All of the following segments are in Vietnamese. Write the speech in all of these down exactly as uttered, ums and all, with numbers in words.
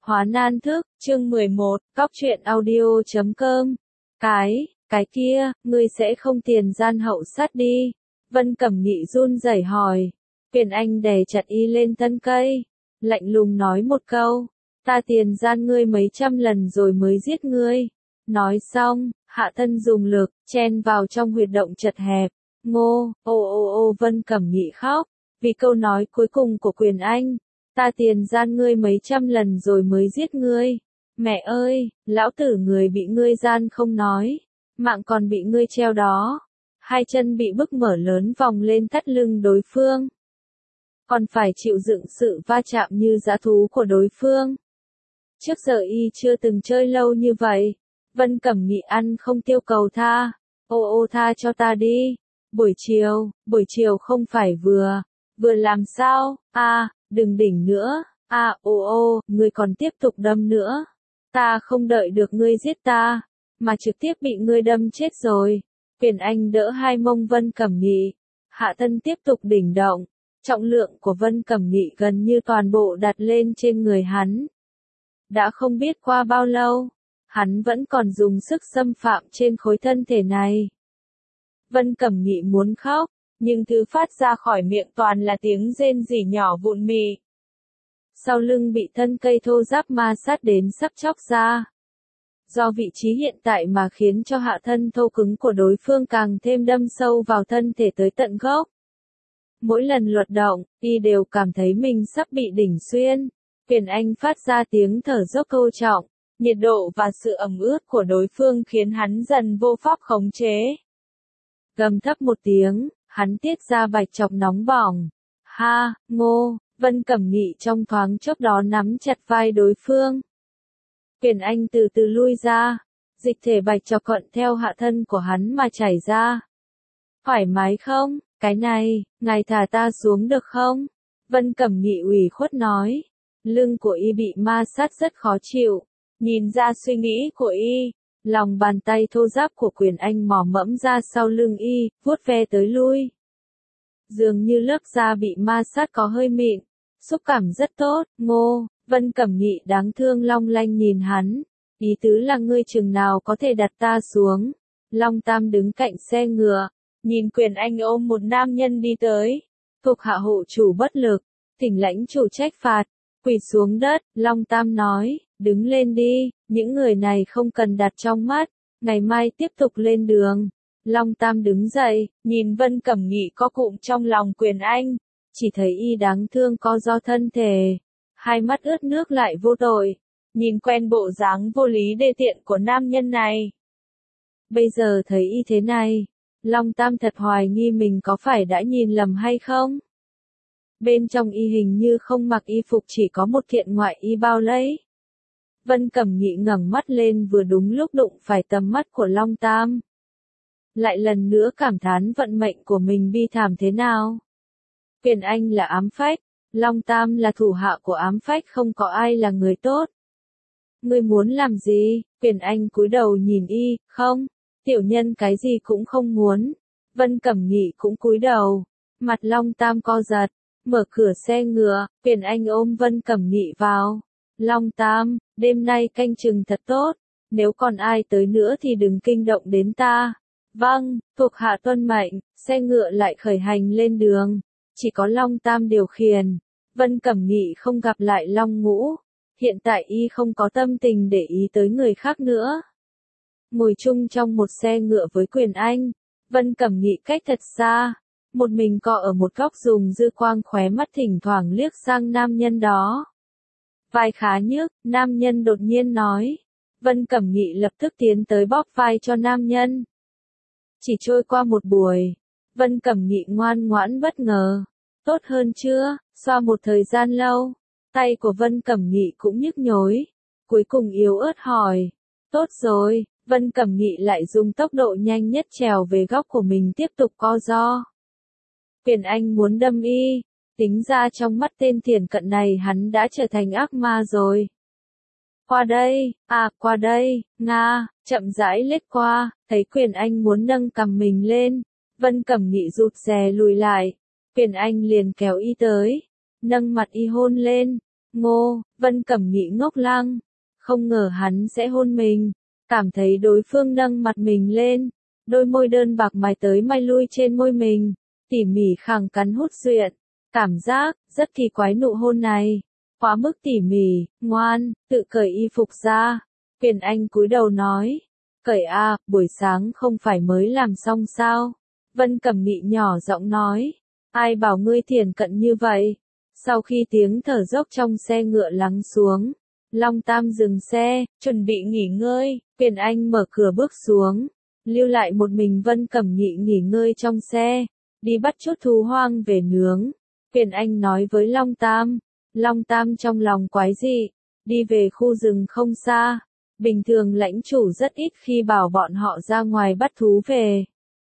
Hóa nan thức, chương mười một, cóc truyện audio chấm com. Cái, cái kia, ngươi sẽ không tiền gian hậu sát đi. Vân Cẩm Nghị run rẩy hỏi. Quyền Anh đè chặt y lên thân cây. Lạnh lùng nói một câu. Ta tiền gian ngươi mấy trăm lần rồi mới giết ngươi. Nói xong, hạ thân dùng lực, chen vào trong huyệt động chật hẹp. Ngô, ô ô ô Vân Cẩm Nghị khóc. Vì câu nói cuối cùng của Quyền Anh. Ta tiền gian ngươi mấy trăm lần rồi mới giết ngươi. Mẹ ơi, lão tử người bị ngươi gian không nói. Mạng còn bị ngươi treo đó. Hai chân bị bức mở lớn vòng lên thắt lưng đối phương. Còn phải chịu đựng sự va chạm như dã thú của đối phương. Trước giờ y chưa từng chơi lâu như vậy. Vân Cẩm Nghị ăn không tiêu cầu tha. Ô ô tha cho ta đi. Buổi chiều, buổi chiều không phải vừa. Vừa làm sao, a đừng đỉnh nữa, a ô ô, ngươi còn tiếp tục đâm nữa. Ta không đợi được ngươi giết ta, mà trực tiếp bị ngươi đâm chết rồi. Quyền Anh đỡ hai mông Vân Cẩm Nghị. Hạ thân tiếp tục đỉnh động. Trọng lượng của Vân Cẩm Nghị gần như toàn bộ đặt lên trên người hắn. Đã không biết qua bao lâu, hắn vẫn còn dùng sức xâm phạm trên khối thân thể này. Vân Cẩm Nghị muốn khóc, nhưng thứ phát ra khỏi miệng toàn là tiếng rên rỉ nhỏ vụn mì. Sau lưng bị thân cây thô ráp ma sát đến sắp chóc ra. Do vị trí hiện tại mà khiến cho hạ thân thô cứng của đối phương càng thêm đâm sâu vào thân thể tới tận gốc. Mỗi lần luật động, y đều cảm thấy mình sắp bị đỉnh xuyên. Quyền Anh phát ra tiếng thở dốc câu trọng, nhiệt độ và sự ẩm ướt của đối phương khiến hắn dần vô pháp khống chế. Gầm thấp một tiếng, hắn tiết ra bạch chọc nóng bỏng. Ha, Ngô, Vân Cẩm Nghị trong thoáng chốc đó nắm chặt vai đối phương. Quyền Anh từ từ lui ra, dịch thể bạch chọc cận theo hạ thân của hắn mà chảy ra. Thoải mái không, cái này, ngài thả ta xuống được không? Vân Cẩm Nghị ủy khuất nói. Lưng của y bị ma sát rất khó chịu, nhìn ra suy nghĩ của y. Lòng bàn tay thô ráp của Quyền Anh mò mẫm ra sau lưng y, vuốt ve tới lui. Dường như lớp da bị ma sát có hơi mịn, xúc cảm rất tốt. Ngô, Vân Cẩm Nghị đáng thương long lanh nhìn hắn. Ý tứ là ngươi chừng nào có thể đặt ta xuống. Long Tam đứng cạnh xe ngựa, nhìn Quyền Anh ôm một nam nhân đi tới. Thuộc hạ hộ chủ bất lực, thỉnh lãnh chủ trách phạt. Quỳ xuống đất, Long Tam nói, đứng lên đi, những người này không cần đặt trong mắt, ngày mai tiếp tục lên đường. Long Tam đứng dậy, nhìn Vân Cẩm Nghị co cụm trong lòng Quyền Anh, chỉ thấy y đáng thương co do thân thể, hai mắt ướt nước lại vô tội, nhìn quen bộ dáng vô lý đê tiện của nam nhân này. Bây giờ thấy y thế này, Long Tam thật hoài nghi mình có phải đã nhìn lầm hay không? Bên trong y hình như không mặc y phục, chỉ có một kiện ngoại y bao lấy. Vân Cẩm Nghị ngẩng mắt lên vừa đúng lúc đụng phải tầm mắt của Long Tam. Lại lần nữa cảm thán vận mệnh của mình bi thảm thế nào. Quyền Anh là ám phách, Long Tam là thủ hạ của ám phách, không có ai là người tốt. Ngươi muốn làm gì? Quyền Anh cúi đầu nhìn y, không, tiểu nhân cái gì cũng không muốn. Vân Cẩm Nghị cũng cúi đầu, mặt Long Tam co giật. Mở cửa xe ngựa, Quyền Anh ôm Vân Cẩm Nghị vào. Long Tam, đêm nay canh chừng thật tốt, nếu còn ai tới nữa thì đừng kinh động đến ta. Vâng, thuộc hạ tuân mệnh. Xe ngựa lại khởi hành lên đường. Chỉ có Long Tam điều khiển. Vân Cẩm Nghị không gặp lại Long Ngũ. Hiện tại y không có tâm tình để ý tới người khác nữa. Ngồi chung trong một xe ngựa với Quyền Anh, Vân Cẩm Nghị cách thật xa. Một mình cọ ở một góc dùng dư quang khóe mắt thỉnh thoảng liếc sang nam nhân đó. Vai khá nhức, nam nhân đột nhiên nói. Vân Cẩm Nghị lập tức tiến tới bóp vai cho nam nhân. Chỉ trôi qua một buổi, Vân Cẩm Nghị ngoan ngoãn bất ngờ. Tốt hơn chưa? Sau một thời gian lâu, tay của Vân Cẩm Nghị cũng nhức nhối. Cuối cùng yếu ớt hỏi. Tốt rồi, Vân Cẩm Nghị lại dùng tốc độ nhanh nhất trèo về góc của mình tiếp tục co ro. Quyền Anh muốn đâm y, tính ra trong mắt tên thiển cận này hắn đã trở thành ác ma rồi. Qua đây, à, qua đây, Nga, chậm rãi lết qua, thấy Quyền Anh muốn nâng cằm mình lên, Vân Cẩm Nghị rụt rè lùi lại, Quyền Anh liền kéo y tới, nâng mặt y hôn lên, Ngô, Vân Cẩm Nghị ngốc lăng, không ngờ hắn sẽ hôn mình, cảm thấy đối phương nâng mặt mình lên, đôi môi đơn bạc mài tới mai lui trên môi mình, tỉ mỉ khẳng cắn hút duyện, cảm giác rất kỳ quái nụ hôn này, quá mức tỉ mỉ, ngoan, tự cởi y phục ra. Quyền Anh cúi đầu nói, cởi a, buổi sáng không phải mới làm xong sao? Vân Cẩm Nghị nhỏ giọng nói, ai bảo ngươi thiển cận như vậy? Sau khi tiếng thở dốc trong xe ngựa lắng xuống, Long Tam dừng xe, chuẩn bị nghỉ ngơi, Quyền Anh mở cửa bước xuống, lưu lại một mình Vân Cẩm Nghị nghỉ ngơi trong xe, đi bắt chút thú hoang về nướng. Quyền Anh nói với Long Tam, Long Tam trong lòng quái dị, đi về khu rừng không xa, bình thường lãnh chủ rất ít khi bảo bọn họ ra ngoài bắt thú về.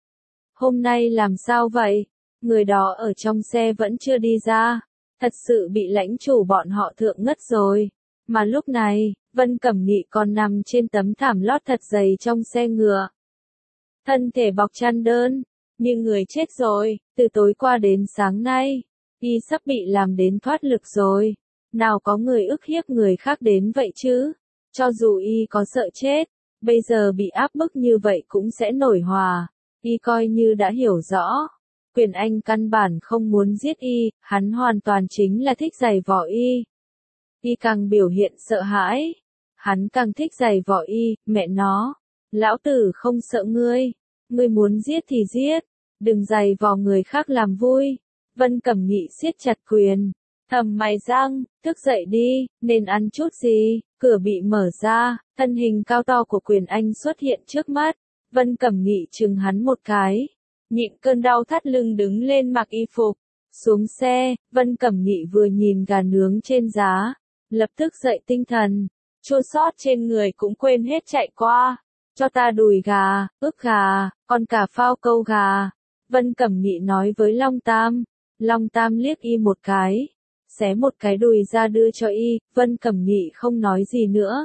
Hôm nay làm sao vậy? Người đó ở trong xe vẫn chưa đi ra, thật sự bị lãnh chủ bọn họ thượng ngất rồi. Mà lúc này, Vân Cẩm Nghị còn nằm trên tấm thảm lót thật dày trong xe ngựa. Thân thể bọc chăn đơn, như người chết rồi, từ tối qua đến sáng nay, y sắp bị làm đến thoát lực rồi. Nào có người ức hiếp người khác đến vậy chứ? Cho dù y có sợ chết, bây giờ bị áp bức như vậy cũng sẽ nổi hòa. Y coi như đã hiểu rõ. Quyền Anh căn bản không muốn giết y, hắn hoàn toàn chính là thích giày vò y. Y càng biểu hiện sợ hãi, hắn càng thích giày vò y, mẹ nó. Lão tử không sợ ngươi, ngươi muốn giết thì giết, đừng giày vò người khác làm vui. Vân Cẩm Nghị siết chặt quyền, thầm mày răng, thức dậy đi, nên ăn chút gì. Cửa bị mở ra, thân hình cao to của Quyền Anh xuất hiện trước mắt. Vân Cẩm Nghị chừng hắn một cái, nhịn cơn đau thắt lưng đứng lên mặc y phục, xuống xe. Vân Cẩm Nghị vừa nhìn gà nướng trên giá, lập tức dậy tinh thần, chua xót trên người cũng quên hết chạy qua, cho ta đùi gà, ức gà, còn cả phao câu gà. Vân Cẩm Nghị nói với Long Tam, Long Tam liếc y một cái, xé một cái đùi ra đưa cho y. Vân Cẩm Nghị không nói gì nữa,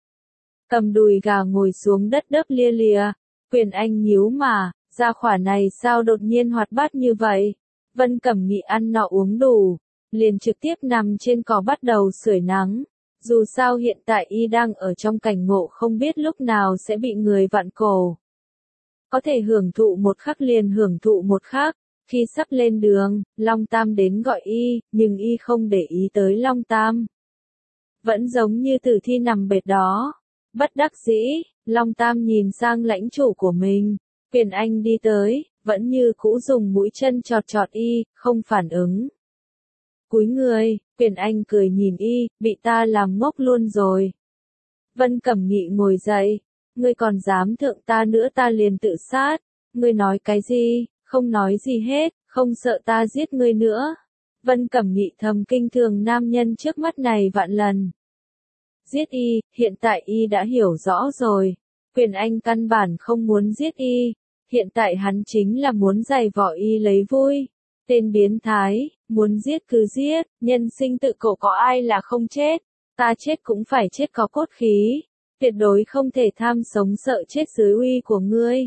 cầm đùi gà ngồi xuống đất đớp lia lìa. Quyền Anh nhíu mà, gia hỏa này sao đột nhiên hoạt bát như vậy? Vân Cẩm Nghị ăn no uống đủ, liền trực tiếp nằm trên cỏ bắt đầu sưởi nắng. Dù sao hiện tại y đang ở trong cảnh ngộ không biết lúc nào sẽ bị người vặn cổ. Có thể hưởng thụ một khắc liền hưởng thụ một khắc. Khi sắp lên đường, Long Tam đến gọi y, nhưng y không để ý tới Long Tam. Vẫn giống như tử thi nằm bệt đó. Bất đắc dĩ, Long Tam nhìn sang lãnh chủ của mình. Quyền Anh đi tới, vẫn như cũ dùng mũi chân chọt chọt y, không phản ứng. Cúi người, Quyền Anh cười nhìn y, bị ta làm ngốc luôn rồi. Vân Cẩm Nghị ngồi dậy, ngươi còn dám thượng ta nữa ta liền tự sát. Ngươi nói cái gì? Không nói gì hết, không sợ ta giết ngươi nữa. Vân Cẩm Nghị thầm kinh thường nam nhân trước mắt này vạn lần. Giết y, hiện tại y đã hiểu rõ rồi. Quyền Anh căn bản không muốn giết y, hiện tại hắn chính là muốn giày vò y lấy vui. Tên biến thái, muốn giết cứ giết, nhân sinh tự cổ có ai là không chết, ta chết cũng phải chết có cốt khí, tuyệt đối không thể tham sống sợ chết dưới uy của ngươi.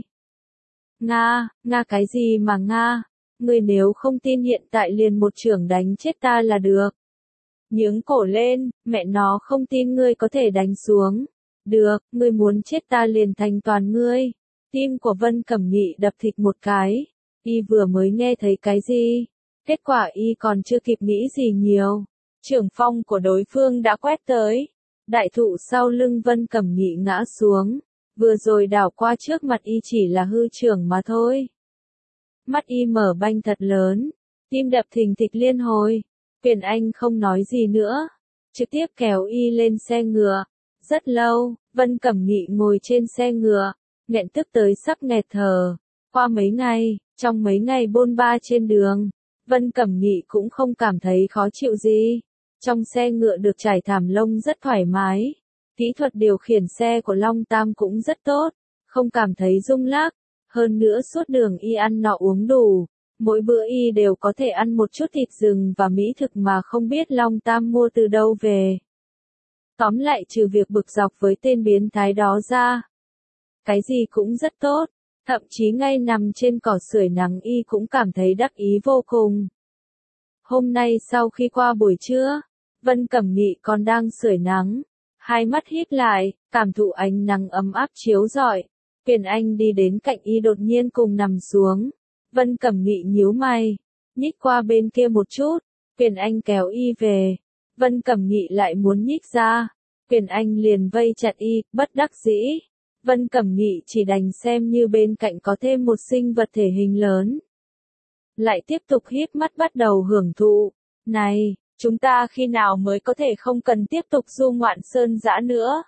Nga, Nga cái gì mà Nga, ngươi nếu không tin hiện tại liền một chưởng đánh chết ta là được. Nhướng cổ lên, mẹ nó không tin ngươi có thể đánh xuống. Được, ngươi muốn chết ta liền thành toàn ngươi. Tim của Vân Cẩm Nghị đập thịt một cái. Y vừa mới nghe thấy cái gì? Kết quả y còn chưa kịp nghĩ gì nhiều. Trưởng phong của đối phương đã quét tới. Đại thụ sau lưng Vân Cẩm Nghị ngã xuống. Vừa rồi đảo qua trước mặt y chỉ là hư trưởng mà thôi. Mắt y mở banh thật lớn. Tim đập thình thịch liên hồi. Quyền Anh không nói gì nữa. Trực tiếp kéo y lên xe ngựa. Rất lâu, Vân Cẩm Nghị ngồi trên xe ngựa. Nghẹn tức tới sắp nghẹt thở. Qua mấy ngày, trong mấy ngày bôn ba trên đường, Vân Cẩm Nghị cũng không cảm thấy khó chịu gì. Trong xe ngựa được trải thảm lông rất thoải mái. Kỹ thuật điều khiển xe của Long Tam cũng rất tốt, không cảm thấy rung lắc. Hơn nữa suốt đường y ăn no uống đủ. Mỗi bữa y đều có thể ăn một chút thịt rừng và mỹ thực mà không biết Long Tam mua từ đâu về. Tóm lại trừ việc bực dọc với tên biến thái đó ra, cái gì cũng rất tốt. Thậm chí ngay nằm trên cỏ sưởi nắng y cũng cảm thấy đắc ý vô cùng. Hôm nay sau khi qua buổi trưa, Vân Cẩm Nghị còn đang sưởi nắng, hai mắt híp lại, cảm thụ ánh nắng ấm áp chiếu rọi. Quyền Anh đi đến cạnh y đột nhiên cùng nằm xuống. Vân Cẩm Nghị nhíu mày, nhích qua bên kia một chút. Quyền Anh kéo y về. Vân Cẩm Nghị lại muốn nhích ra. Quyền Anh liền vây chặt y, bất đắc dĩ. Vân Cẩm Nghị chỉ đành xem như bên cạnh có thêm một sinh vật thể hình lớn. Lại tiếp tục híp mắt bắt đầu hưởng thụ. Này, chúng ta khi nào mới có thể không cần tiếp tục du ngoạn sơn dã nữa?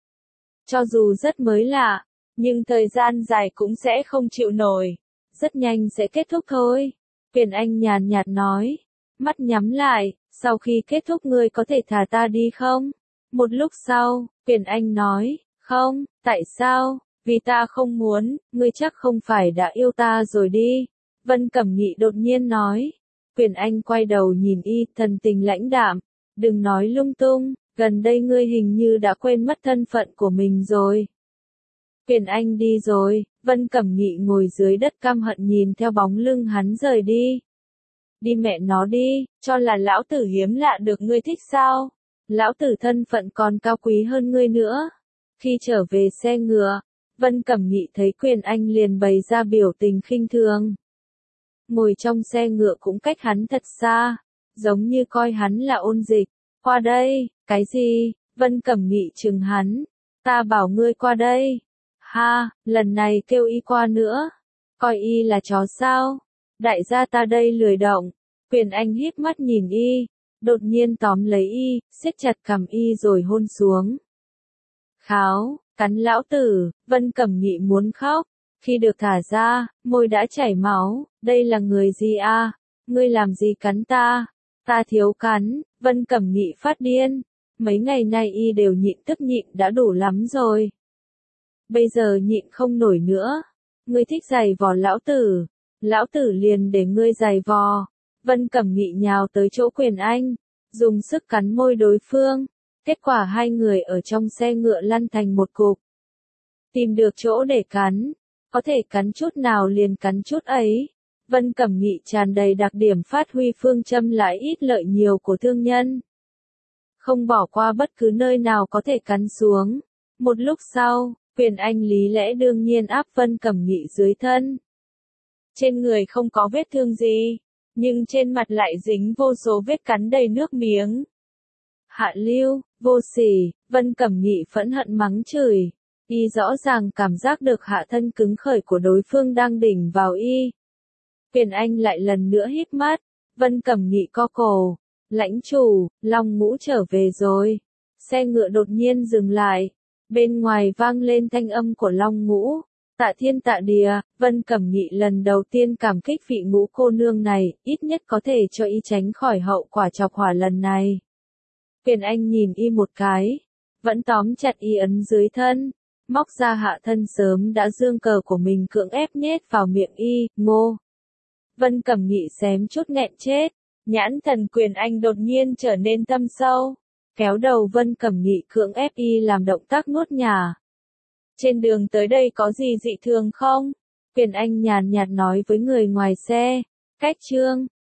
Cho dù rất mới lạ, nhưng thời gian dài cũng sẽ không chịu nổi. Rất nhanh sẽ kết thúc thôi. Quyền Anh nhàn nhạt nói. Mắt nhắm lại, sau khi kết thúc ngươi có thể thả ta đi không? Một lúc sau, Quyền Anh nói, không, tại sao? Vì ta không muốn, ngươi chắc không phải đã yêu ta rồi đi. Vân Cẩm Nghị đột nhiên nói. Quyền Anh quay đầu nhìn y, thần tình lãnh đạm. Đừng nói lung tung, gần đây ngươi hình như đã quên mất thân phận của mình rồi. Quyền Anh đi rồi, Vân Cẩm Nghị ngồi dưới đất căm hận nhìn theo bóng lưng hắn rời đi. Đi mẹ nó đi, cho là lão tử hiếm lạ được ngươi thích sao? Lão tử thân phận còn cao quý hơn ngươi nữa. Khi trở về xe ngựa, Vân Cẩm Nghị thấy Quyền Anh liền bày ra biểu tình khinh thường. Ngồi trong xe ngựa cũng cách hắn thật xa, giống như coi hắn là ôn dịch. Qua đây, cái gì? Vân Cẩm Nghị trừng hắn. Ta bảo ngươi qua đây. Ha, lần này kêu y qua nữa. Coi y là chó sao? Đại gia ta đây lười động. Quyền Anh híp mắt nhìn y, đột nhiên tóm lấy y, siết chặt cằm y rồi hôn xuống. Kháo, cắn lão tử, Vân Cẩm Nghị muốn khóc. Khi được thả ra, môi đã chảy máu. Đây là người gì a? Ngươi làm gì cắn ta? Ta thiếu cắn. Vân Cẩm Nghị phát điên. Mấy ngày nay y đều nhịn tức nhịn đã đủ lắm rồi. Bây giờ nhịn không nổi nữa. Ngươi thích giày vò lão tử. Lão tử liền để ngươi giày vò. Vân Cẩm Nghị nhào tới chỗ Quyền Anh, dùng sức cắn môi đối phương. Kết quả hai người ở trong xe ngựa lăn thành một cục. Tìm được chỗ để cắn. Có thể cắn chút nào liền cắn chút ấy. Vân Cẩm Nghị tràn đầy đặc điểm phát huy phương châm lãi ít lợi nhiều của thương nhân. Không bỏ qua bất cứ nơi nào có thể cắn xuống. Một lúc sau, Quyền Anh lý lẽ đương nhiên áp Vân Cẩm Nghị dưới thân. Trên người không có vết thương gì, nhưng trên mặt lại dính vô số vết cắn đầy nước miếng. Hạ lưu, vô sỉ, Vân Cẩm Nghị phẫn hận mắng chửi. Y rõ ràng cảm giác được hạ thân cứng khởi của đối phương đang đỉnh vào y. Quyền Anh lại lần nữa híp mắt. Vân Cẩm Nghị co cổ. Lãnh chủ, Long Ngũ trở về rồi. Xe ngựa đột nhiên dừng lại. Bên ngoài vang lên thanh âm của Long Ngũ. Tạ thiên tạ địa, Vân Cẩm Nghị lần đầu tiên cảm kích vị Ngũ cô nương này, ít nhất có thể cho y tránh khỏi hậu quả chọc hỏa lần này. Quyền Anh nhìn y một cái. Vẫn tóm chặt y ấn dưới thân. Móc ra hạ thân sớm đã dương cờ của mình cưỡng ép nhét vào miệng y, ngô. Vân Cẩm Nghị xém chút nghẹn chết. Nhãn thần Quyền Anh đột nhiên trở nên thâm sâu. Kéo đầu Vân Cẩm Nghị cưỡng ép y làm động tác nuốt nhả. Trên đường tới đây có gì dị thường không? Quyền Anh nhàn nhạt nói với người ngoài xe. Cách chương.